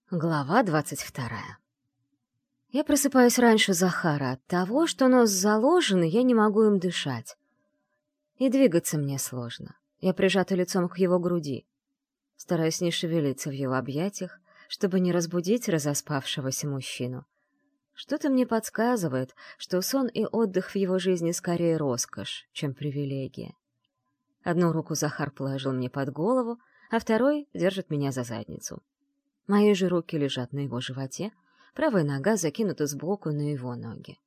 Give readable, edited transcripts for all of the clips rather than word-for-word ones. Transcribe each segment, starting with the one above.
Глава 22. Я просыпаюсь раньше Захара от того, что нос заложен, и я не могу им дышать. И двигаться мне сложно. Я прижата лицом к его груди, стараясь не шевелиться в его объятиях, чтобы не разбудить разоспавшегося мужчину. Что-то мне подсказывает, что сон и отдых в его жизни скорее роскошь, чем привилегия. Одну руку Захар положил мне под голову, а второй держит меня за задницу. Мои же руки лежат на его животе, правая нога закинута сбоку на его ноги.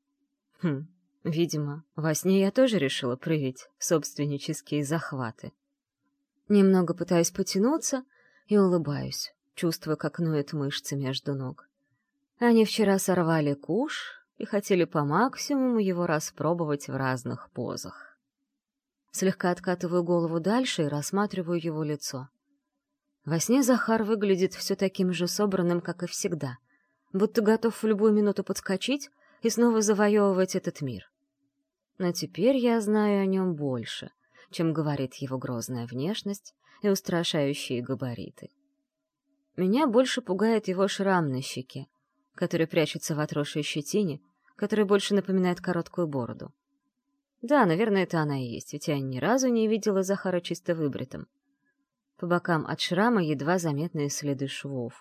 Видимо, во сне я тоже решила проявить собственнические захваты. Немного пытаюсь потянуться и улыбаюсь, чувствуя, как ноют мышцы между ног. Они вчера сорвали куш и хотели по максимуму его распробовать в разных позах. Слегка откатываю голову дальше и рассматриваю его лицо. Во сне Захар выглядит все таким же собранным, как и всегда, будто готов в любую минуту подскочить и снова завоевывать этот мир. Но теперь я знаю о нем больше, чем говорит его грозная внешность и устрашающие габариты. Меня больше пугает его шрам на щеке, который прячется в отросшей щетине, который больше напоминает короткую бороду. Да, наверное, это она и есть, ведь я ни разу не видела Захара чисто выбритым. По бокам от шрама едва заметные следы швов.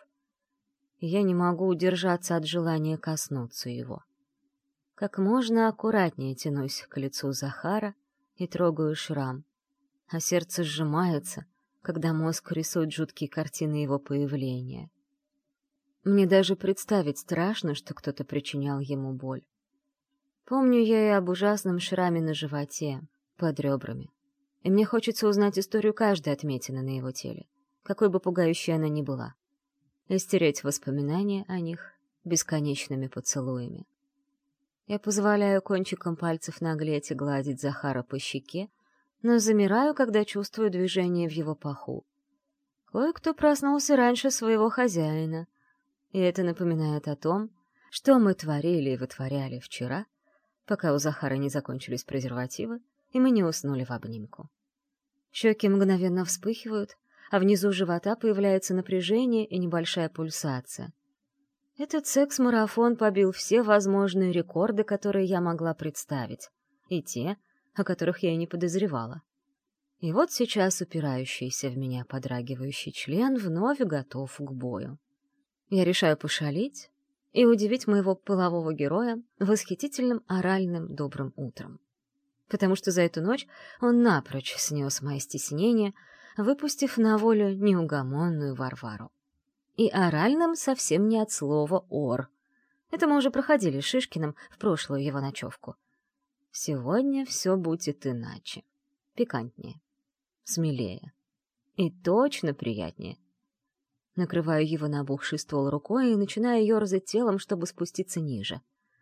И я не могу удержаться от желания коснуться его. Как можно аккуратнее тянусь к лицу Захара и трогаю шрам, а сердце сжимается, когда мозг рисует жуткие картины его появления. Мне даже представить страшно, что кто-то причинял ему боль. Помню я и об ужасном шраме на животе, под ребрами. И мне хочется узнать историю каждой отметины на его теле, какой бы пугающей она ни была, и стереть воспоминания о них бесконечными поцелуями. Я позволяю кончиком пальцев наглеть и гладить Захара по щеке, но замираю, когда чувствую движение в его паху. Кое-кто проснулся раньше своего хозяина, и это напоминает о том, что мы творили и вытворяли вчера, пока у Захара не закончились презервативы, и мы не уснули в обнимку. Щеки мгновенно вспыхивают, а внизу живота появляется напряжение и небольшая пульсация. Этот секс-марафон побил все возможные рекорды, которые я могла представить, и те, о которых я и не подозревала. И вот сейчас упирающийся в меня подрагивающий член вновь готов к бою. Я решаю пошалить и удивить моего полового героя восхитительным оральным добрым утром. Потому что за эту ночь он напрочь снес мои стеснения, выпустив на волю неугомонную Варвару. И оральным совсем не от слова «ор». Это мы уже проходили с Шишкиным в прошлую его ночевку. Сегодня все будет иначе. Пикантнее, смелее и точно приятнее. Накрываю его набухший ствол рукой и начинаю ерзать телом, чтобы спуститься ниже.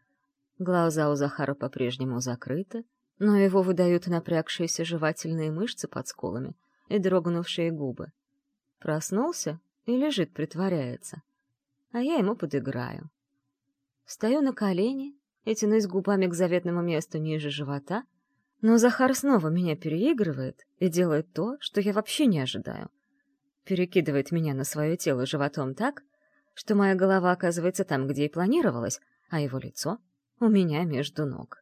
Глаза у Захара по-прежнему закрыты, но его выдают напрягшиеся жевательные мышцы под скулами и дрогнувшие губы. Проснулся и лежит, притворяется. А я ему подыграю. Встаю на колени и тянусь губами к заветному месту ниже живота, но Захар снова меня переигрывает и делает то, что я вообще не ожидаю. Перекидывает меня на свое тело животом так, что моя голова оказывается там, где и планировалась, а его лицо у меня между ног.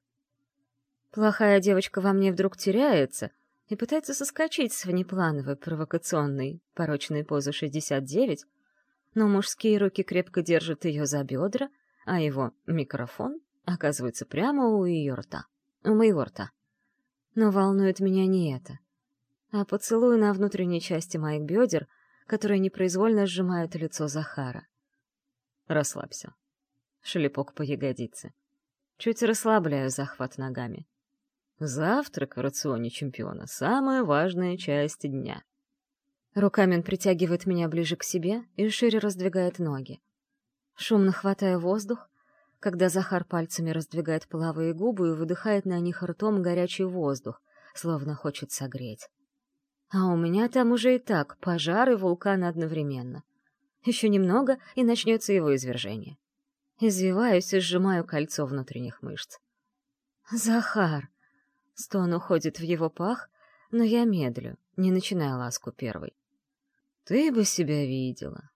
Плохая девочка во мне вдруг теряется и пытается соскочить с внеплановой, провокационной, порочной позы 69, но мужские руки крепко держат ее за бедра, а его микрофон оказывается прямо у ее рта, у моего рта. Но волнует меня не это, а поцелуй на внутренней части моих бедер, которые непроизвольно сжимают лицо Захара. Расслабься. Шлепок по ягодице. Чуть расслабляю захват ногами. Завтрак в рационе чемпиона — самая важная часть дня. Руками он притягивает меня ближе к себе и шире раздвигает ноги. Шумно хватаю воздух, когда Захар пальцами раздвигает половые губы и выдыхает на них ртом горячий воздух, словно хочет согреть. А у меня там уже и так пожар и вулкан одновременно. Еще немного, и начнется его извержение. Извиваюсь и сжимаю кольцо внутренних мышц. «Захар!» Стон уходит в его пах, но я медлю, не начиная ласку первой. «Ты бы себя видела.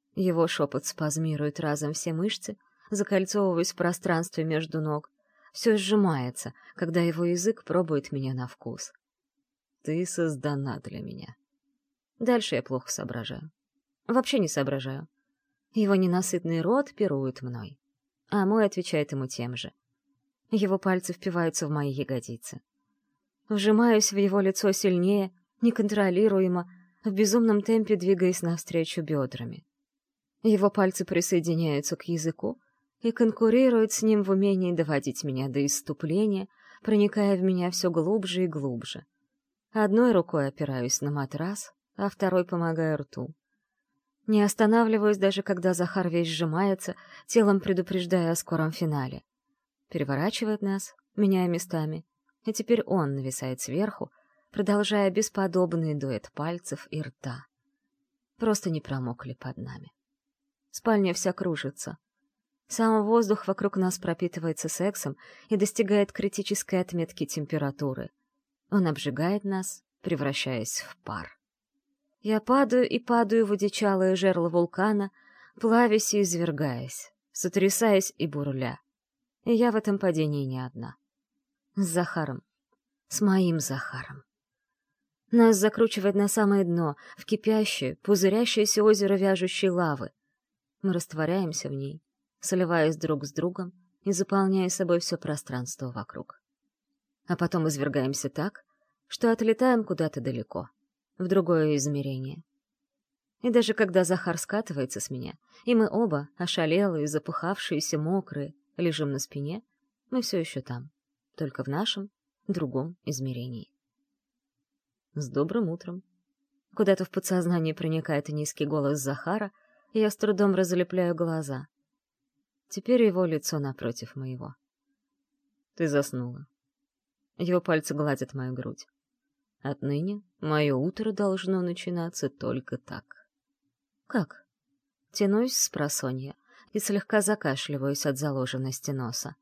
Его шепот спазмирует разом все мышцы, закольцовываясь в пространстве между ног. Все сжимается, когда его язык пробует меня на вкус. Ты создана для меня. Дальше я плохо соображаю. Вообще не соображаю. Его ненасытный рот пирует мной, а мой отвечает ему тем же. Его пальцы впиваются в мои ягодицы. Вжимаюсь в его лицо сильнее, неконтролируемо, в безумном темпе двигаясь навстречу бедрами. Его пальцы присоединяются к языку и конкурируют с ним в умении доводить меня до исступления, проникая в меня все глубже и глубже. Одной рукой опираюсь на матрас, а второй помогаю рту. Не останавливаюсь даже, когда Захар весь сжимается, телом предупреждая о скором финале. Переворачивает нас, меняя местами, и теперь он нависает сверху, продолжая бесподобный дуэт пальцев и рта. Просто не промокли под нами. Спальня вся кружится. Сам воздух вокруг нас пропитывается сексом и достигает критической отметки температуры. Он обжигает нас, превращаясь в пар. Я падаю и падаю в одичалое жерло вулкана, плавясь и извергаясь, сотрясаясь и бурля. И я в этом падении не одна. С Захаром. С моим Захаром. Нас закручивает на самое дно, в кипящее, пузырящееся озеро вяжущей лавы. Мы растворяемся в ней, сливаясь друг с другом и заполняя собой все пространство вокруг. А потом извергаемся так, что отлетаем куда-то далеко, в другое измерение. И даже когда Захар скатывается с меня, и мы оба, ошалелые, запыхавшиеся, мокрые, лежим на спине, мы все еще там, только в нашем другом измерении. С добрым утром. Куда-то в подсознание проникает низкий голос Захара, и я с трудом разлепляю глаза. Теперь его лицо напротив моего. Ты заснула. Его пальцы гладят мою грудь. Отныне мое утро должно начинаться только так. Как? Тянусь спросонья и слегка закашливаюсь от заложенности носа.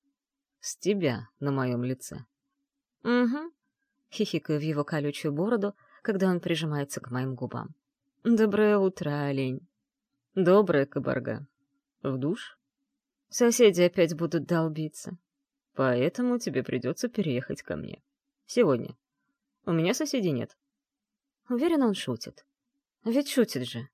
С тебя на моем лице. Угу. Хихикаю в его колючую бороду, когда он прижимается к моим губам. Доброе утро, олень. Доброе, кабарга. В душ? Соседи опять будут долбиться. Поэтому тебе придется переехать ко мне. Сегодня. У меня соседей нет. Уверен, он шутит. Ведь шутит же.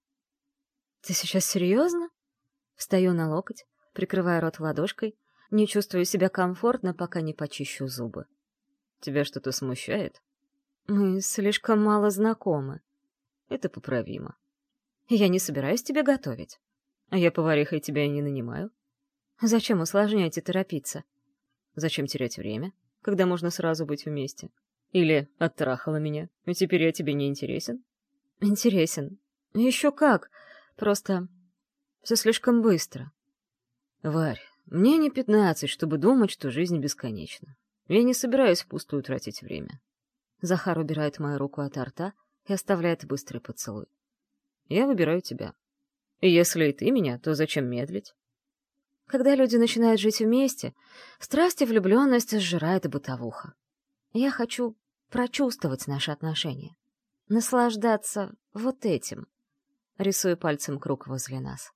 Ты сейчас серьезно? Встаю на локоть, прикрывая рот ладошкой, не чувствую себя комфортно, пока не почищу зубы. Тебя что-то смущает? Мы слишком мало знакомы. Это поправимо. Я не собираюсь тебя готовить. А я поварихой тебя и не нанимаю. Зачем усложнять и торопиться? Зачем терять время, когда можно сразу быть вместе? Или оттрахала меня, и теперь я тебе не интересен? Интересен. Еще как. Просто все слишком быстро. Варь, мне не 15, чтобы думать, что жизнь бесконечна. Я не собираюсь впустую тратить время. Захар убирает мою руку от рта и оставляет быстрый поцелуй. Я выбираю тебя. И если и ты меня, то зачем медлить? Когда люди начинают жить вместе, страсть и влюбленность сжирает бытовуха. Я хочу прочувствовать наши отношения. Наслаждаться вот этим. Рисую пальцем круг возле нас.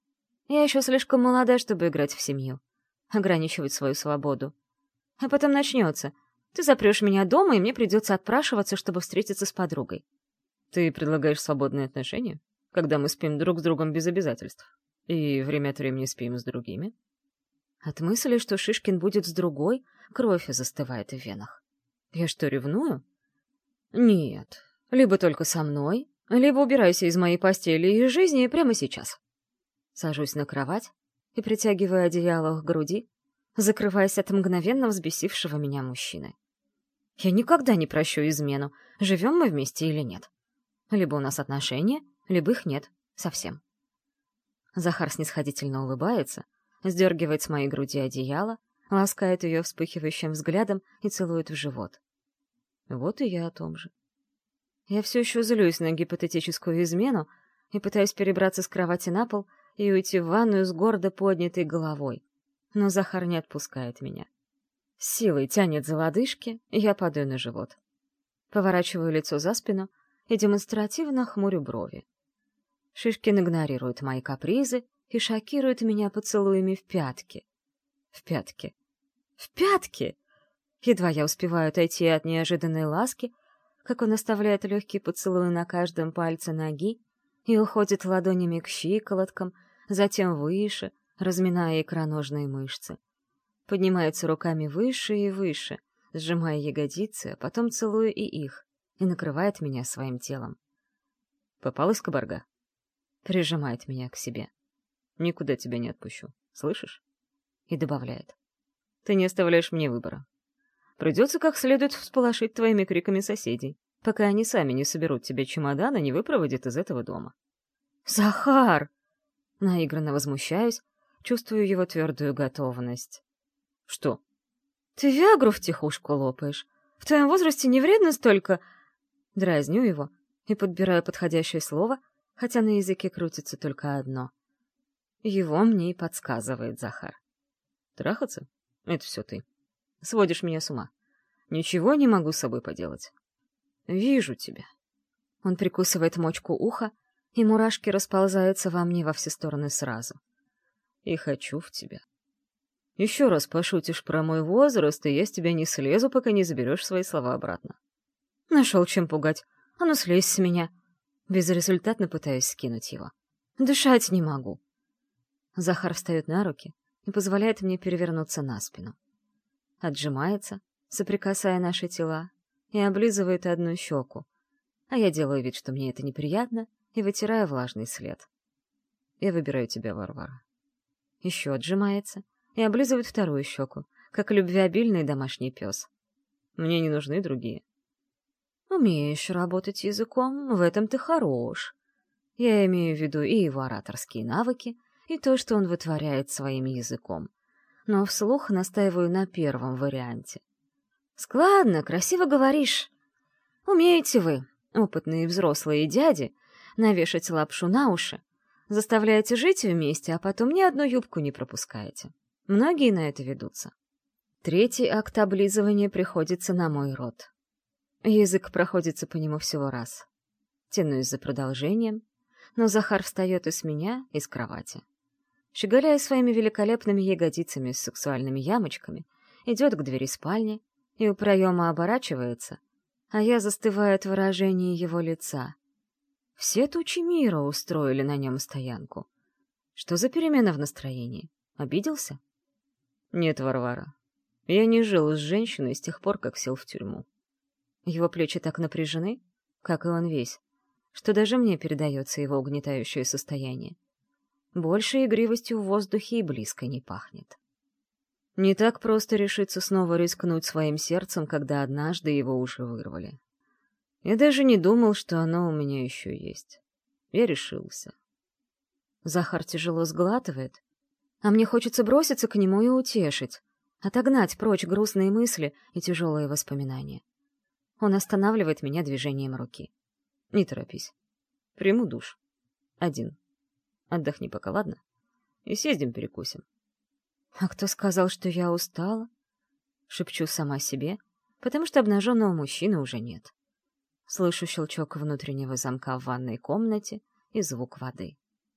Я еще слишком молода, чтобы играть в семью. Ограничивать свою свободу. А потом начнется. Ты запрешь меня дома, и мне придется отпрашиваться, чтобы встретиться с подругой. Ты предлагаешь свободные отношения? Когда мы спим друг с другом без обязательств? И время от времени спим с другими? От мысли, что Шишкин будет с другой, кровь застывает в венах. Я что, ревную? Нет. Либо только со мной, либо убирайся из моей постели и жизни прямо сейчас. Сажусь на кровать и притягиваю одеяло к груди, закрываясь от мгновенно взбесившего меня мужчины. Я никогда не прощу измену, живем мы вместе или нет. Либо у нас отношения, либо их нет совсем. Захар снисходительно улыбается, сдергивает с моей груди одеяло, ласкает ее вспыхивающим взглядом и целует в живот. Вот и я о том же. Я все еще злюсь на гипотетическую измену и пытаюсь перебраться с кровати на пол и уйти в ванную с гордо поднятой головой. Но Захар не отпускает меня. С силой тянет за лодыжки, и я падаю на живот. Поворачиваю лицо за спину и демонстративно хмурю брови. Шишкин игнорирует мои капризы и шокирует меня поцелуями в пятки. В пятки. В пятки! Едва я успеваю отойти от неожиданной ласки, как он оставляет легкий поцелуй на каждом пальце ноги и уходит ладонями к щиколоткам, затем выше, разминая икроножные мышцы. Поднимается руками выше и выше, сжимая ягодицы, а потом целуя и их, и накрывает меня своим телом. «Попалась кабарга?» Прижимает меня к себе. «Никуда тебя не отпущу, слышишь?» И добавляет. «Ты не оставляешь мне выбора. Придется как следует всполошить твоими криками соседей, пока они сами не соберут тебе чемодан и не выпроводят из этого дома». «Захар!» Наигранно возмущаюсь, чувствую его твердую готовность. «Что?» «Ты виагру втихушку лопаешь. В твоем возрасте не вредно столько...» Дразню его и подбираю подходящее слово, хотя на языке крутится только одно. Его мне и подсказывает Захар. «Трахаться? Это все ты. Сводишь меня с ума. Ничего не могу с собой поделать. Вижу тебя». Он прикусывает мочку уха, и мурашки расползаются во мне во все стороны сразу. «И хочу в тебя. Еще раз пошутишь про мой возраст, и я с тебя не слезу, пока не заберешь свои слова обратно». Нашел чем пугать. А ну слезь с меня. Безрезультатно пытаюсь скинуть его. Дышать не могу. Захар встает на руки и позволяет мне перевернуться на спину. Отжимается, соприкасая наши тела, и облизывает одну щеку, а я делаю вид, что мне это неприятно, и вытираю влажный след. «Я выбираю тебя, Варвара». Еще отжимается и облизывает вторую щеку, как любвеобильный домашний пес. «Мне не нужны другие». «Умеешь работать языком, в этом ты хорош». Я имею в виду и его ораторские навыки, и то, что он вытворяет своим языком. Но вслух настаиваю на первом варианте. «Складно, красиво говоришь. Умеете вы, опытные взрослые дяди, навешать лапшу на уши, заставляете жить вместе, а потом ни одну юбку не пропускаете. Многие на это ведутся». Третий акт облизывания приходится на мой рот. Язык проходится по нему всего раз. Тянусь за продолжением, но Захар встает и с меня, и с кровати. Щеголяя своими великолепными ягодицами с сексуальными ямочками, идет к двери спальни и у проема оборачивается, а я застываю от выражения его лица. Все тучи мира устроили на нем стоянку. Что за перемена в настроении? Обиделся? Нет, Варвара. Я не жил с женщиной с тех пор, как сел в тюрьму. Его плечи так напряжены, как и он весь, что даже мне передается его угнетающее состояние. Больше игривостью в воздухе и близко не пахнет. Не так просто решиться снова рискнуть своим сердцем, когда однажды его уже вырвали. Я даже не думал, что оно у меня еще есть. Я решился. Захар тяжело сглатывает, а мне хочется броситься к нему и утешить, отогнать прочь грустные мысли и тяжелые воспоминания. Он останавливает меня движением руки. Не торопись. Приму душ. Один. Отдохни пока, ладно? И съездим перекусим. А кто сказал, что я устала? Шепчу сама себе, потому что обнаженного мужчины уже нет. Слышу щелчок внутреннего замка в ванной комнате и звук воды.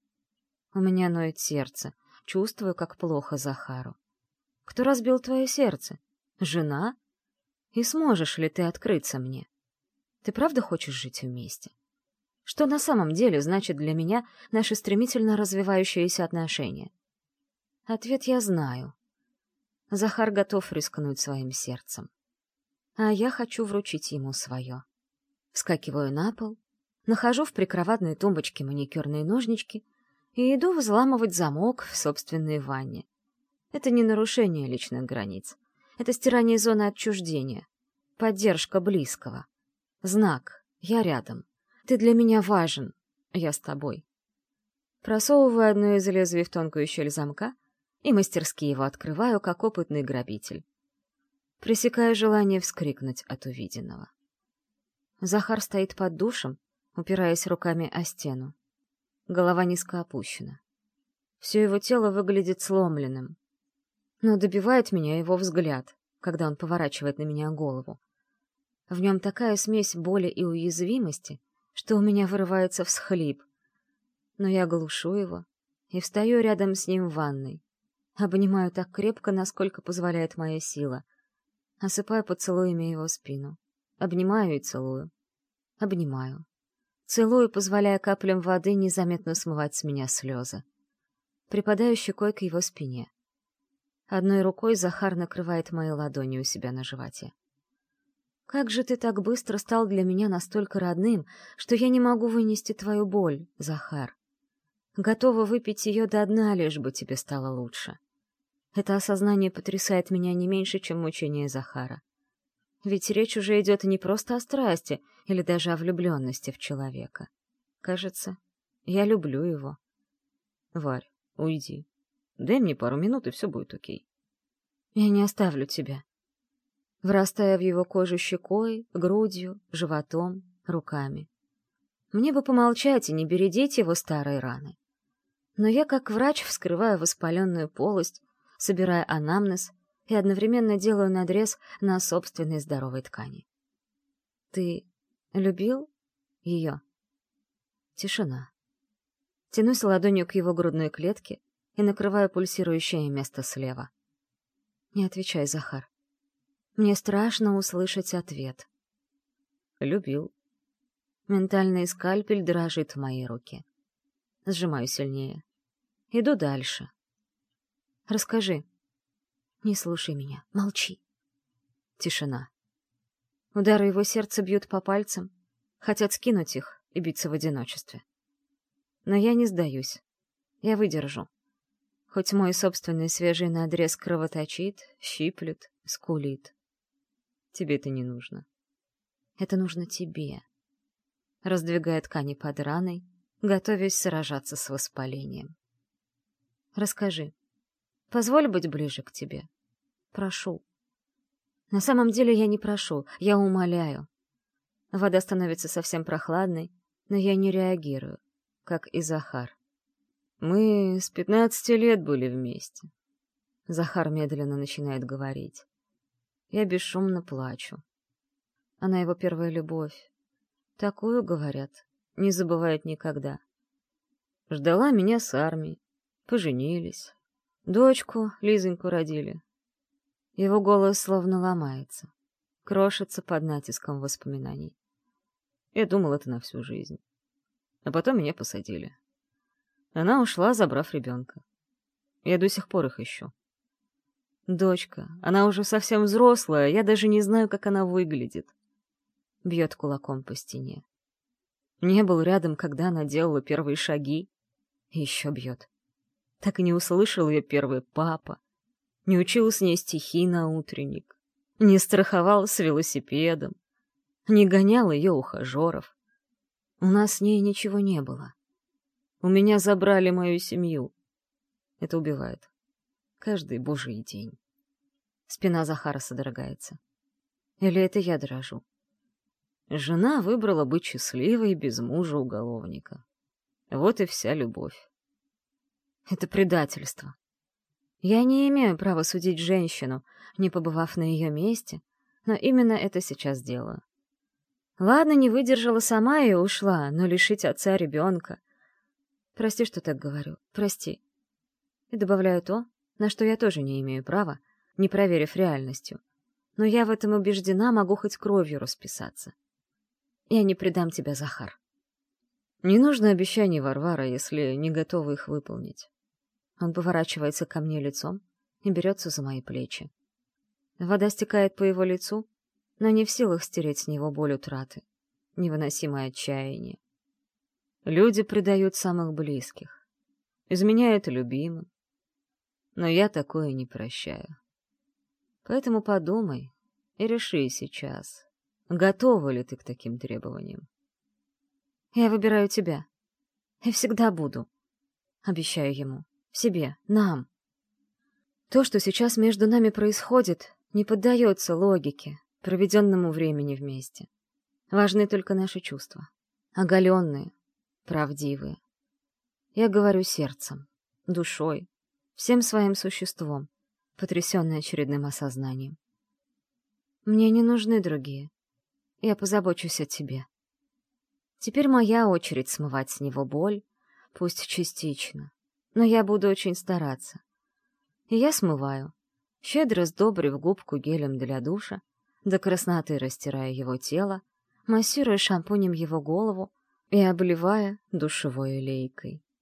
У меня ноет сердце, чувствую, как плохо Захару. Кто разбил твое сердце? Жена? И сможешь ли ты открыться мне? Ты правда хочешь жить вместе? Что на самом деле значит для меня наши стремительно развивающиеся отношения? Ответ я знаю. Захар готов рискнуть своим сердцем. А я хочу вручить ему свое. Вскакиваю на пол, нахожу в прикроватной тумбочке маникюрные ножнички и иду взламывать замок в собственной ванне. Это не нарушение личных границ. Это стирание зоны отчуждения. Поддержка близкого. Знак. Я рядом. Ты для меня важен. Я с тобой. Просовываю одно из лезвий в тонкую щель замка и мастерски его открываю, как опытный грабитель. Пресекаю желание вскрикнуть от увиденного. Захар стоит под душем, упираясь руками о стену. Голова низко опущена. Все его тело выглядит сломленным. Но добивает меня его взгляд, когда он поворачивает на меня голову. В нем такая смесь боли и уязвимости, что у меня вырывается всхлип. но я глушу его и встаю рядом с ним в ванной. Обнимаю так крепко, насколько позволяет моя сила. Осыпаю поцелуями его спину. Обнимаю и целую. Обнимаю. Целую, позволяя каплям воды незаметно смывать с меня слезы. Припадаю щекой к его спине. Одной рукой Захар накрывает мои ладони у себя на животе. «Как же ты так быстро стал для меня настолько родным, что я не могу вынести твою боль, Захар? Готова выпить ее до дна, лишь бы тебе стало лучше». Это осознание потрясает меня не меньше, чем мучение Захара. Ведь речь уже идет не просто о страсти или даже о влюбленности в человека. Кажется, я люблю его. Варь, уйди. Дай мне пару минут, и все будет окей. Я не оставлю тебя. Врастая в его кожу щекой, грудью, животом, руками. Мне бы помолчать и не бередить его старые раны. Но я, как врач, вскрываю воспаленную полость, собирая анамнез и одновременно делаю надрез на собственной здоровой ткани. Ты любил ее? Тишина. Тянусь ладонью к его грудной клетке и накрываю пульсирующее место слева. Не отвечай, Захар. Мне страшно услышать ответ. Любил. Ментальный скальпель дрожит в моей руке. Сжимаю сильнее. Иду дальше. Расскажи. Не слушай меня. Молчи. Тишина. Удары его сердца бьют по пальцам, хотят скинуть их и биться в одиночестве. Но я не сдаюсь. Я выдержу. Хоть мой собственный свежий надрез кровоточит, щиплет, скулит. Тебе это не нужно. Это нужно тебе. Раздвигая ткани под раной, готовясь сражаться с воспалением. Расскажи. Позволь быть ближе к тебе. Прошу. На самом деле я не прошу, я умоляю. Вода становится совсем прохладной, но я не реагирую, как и Захар. Мы с 15 лет были вместе. Захар медленно начинает говорить. Я бесшумно плачу. Она его первая любовь. Такую, говорят, не забывает никогда. Ждала меня с армии. Поженились. Дочку, Лизоньку, родили. Его голос словно ломается. Крошится под натиском воспоминаний. Я думал, это на всю жизнь. А потом меня посадили. Она ушла, забрав ребенка. Я до сих пор их ищу. Дочка, она уже совсем взрослая, я даже не знаю, как она выглядит. Бьет кулаком по стене. Не был рядом, когда она делала первые шаги. И еще бьет. Так и не услышал ее первый папа. Не учил с ней стихи на утренник. Не страховал с велосипедом. Не гонял ее ухажеров. У нас с ней ничего не было. У меня забрали мою семью. Это убивает. Каждый божий день. Спина Захара содрогается. Или это я дрожу? Жена выбрала быть счастливой без мужа уголовника. Вот и вся любовь. Это предательство. Я не имею права судить женщину, не побывав на ее месте, но именно это сейчас делаю. Ладно, не выдержала сама и ушла, но лишить отца ребенка... Прости, что так говорю, прости. И добавляю то, на что я тоже не имею права, не проверив реальностью. Но я в этом убеждена, могу хоть кровью расписаться. Я не предам тебя, Захар. Не нужно обещаний, Варвара, если не готова их выполнить. Он поворачивается ко мне лицом и берется за мои плечи. Вода стекает по его лицу, но не в силах стереть с него боль утраты, невыносимое отчаяние. Люди предают самых близких, изменяют любимым, но я такое не прощаю. Поэтому подумай и реши сейчас, готова ли ты к таким требованиям. Я выбираю тебя. И всегда буду. Обещаю ему. Себе. Нам. То, что сейчас между нами происходит, не поддается логике, проведенному времени вместе. Важны только наши чувства. Оголенные, правдивые. Я говорю сердцем, душой, всем своим существом, потрясенной очередным осознанием. Мне не нужны другие. Я позабочусь о тебе. Теперь моя очередь смывать с него боль, пусть частично, но я буду очень стараться. И я смываю, щедро сдобрив губку гелем для душа, до красноты растирая его тело, массируя шампунем его голову и обливая душевой лейкой.